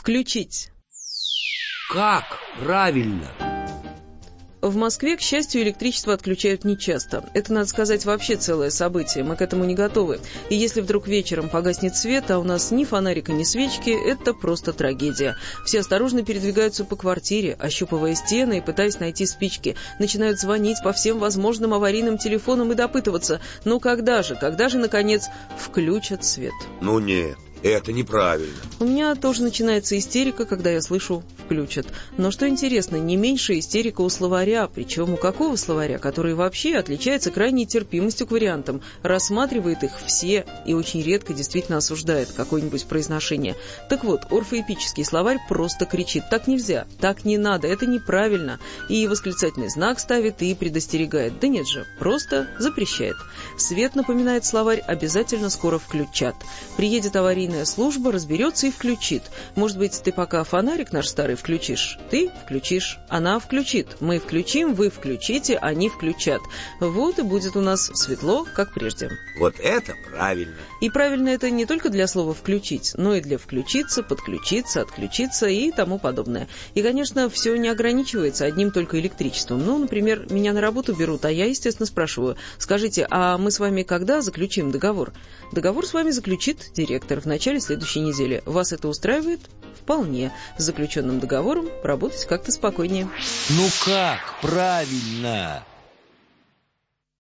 Включить. Как правильно? В Москве, к счастью, электричество отключают нечасто. Это, надо сказать, вообще целое событие. Мы к этому не готовы. И если вдруг вечером погаснет свет, а у нас ни фонарика, ни свечки, это просто трагедия. Все осторожно передвигаются по квартире, ощупывая стены и пытаясь найти спички. Начинают звонить по всем возможным аварийным телефонам и допытываться. Ну когда же, наконец, включат свет? Ну нет. Это неправильно. У меня тоже начинается истерика, когда я слышу «включат». Но что интересно, не меньше истерика у словаря. Причем у какого словаря? Который вообще отличается крайней терпимостью к вариантам. Рассматривает их все и очень редко действительно осуждает какое-нибудь произношение. Так вот, орфоэпический словарь просто кричит: так нельзя, так не надо, это неправильно. И восклицательный знак ставит, и предостерегает. Да нет же, просто запрещает. Свет, напоминает словарь, обязательно скоро включат. Приедет аварийная служба, разберется и включит. Может быть, ты пока фонарик наш старый включишь? Ты включишь, она включит. Мы включим, вы включите, они включат. Вот и будет у нас светло, как прежде. Вот это правильно. И правильно это не только для слова «включить», но и для «включиться», «подключиться», «отключиться» и тому подобное. И, конечно, все не ограничивается одним только электричеством. Ну, например, меня на работу берут, а я, естественно, спрашиваю: скажите, а мы с вами когда заключим договор? Договор с вами заключит директор в начале следующей недели. Вас это устраивает? Вполне. С заключенным договором работать как-то спокойнее. Ну как правильно?